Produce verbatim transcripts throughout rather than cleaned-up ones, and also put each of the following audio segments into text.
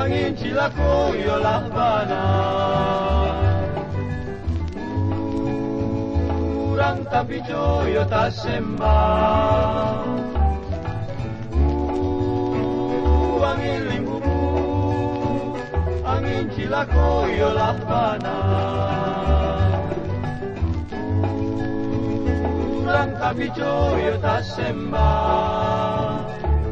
angin cilaku yolah bana. Urang tapi joyo tak sembah. Uh, angin limbumu, angin cilaku yolah bana. Urang tapi joyo tak sembah.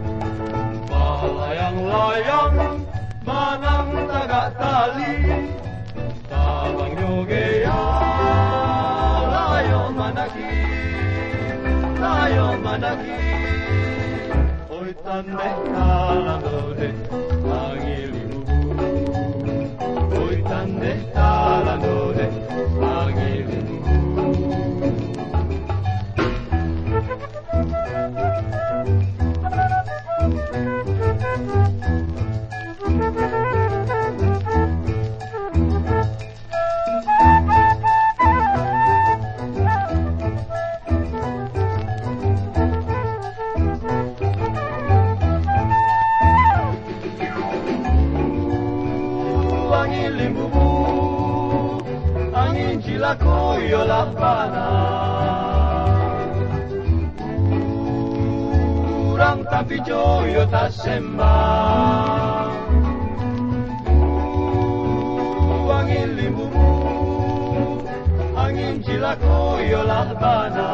Layang-layang manang tagak tali, tabang nyogea layo manaki, layo manaki. Oy tandeh talandode angilimu, oy tandeh talandode angilimu. Angin limbumu, angin cilaku yolah bana. Urang tapi joyo tak sembah. Uh, angin limbumu, angin cilaku yolah bana.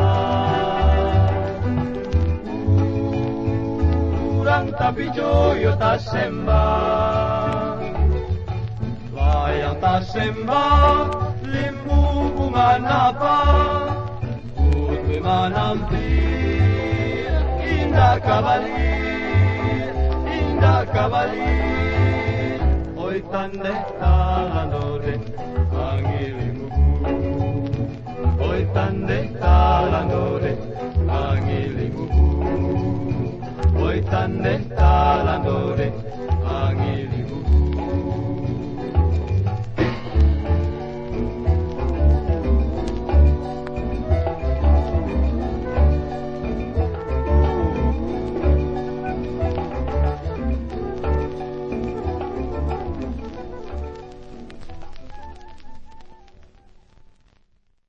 Urang tapi joyo tak sembah. Layang tak sembah, limbu bunga napa, putih manampir, indah kavalir, indah kavalir. Oy tandeh talandode angilimu, oy tandeh talandode angilimu, oy tandeh talandode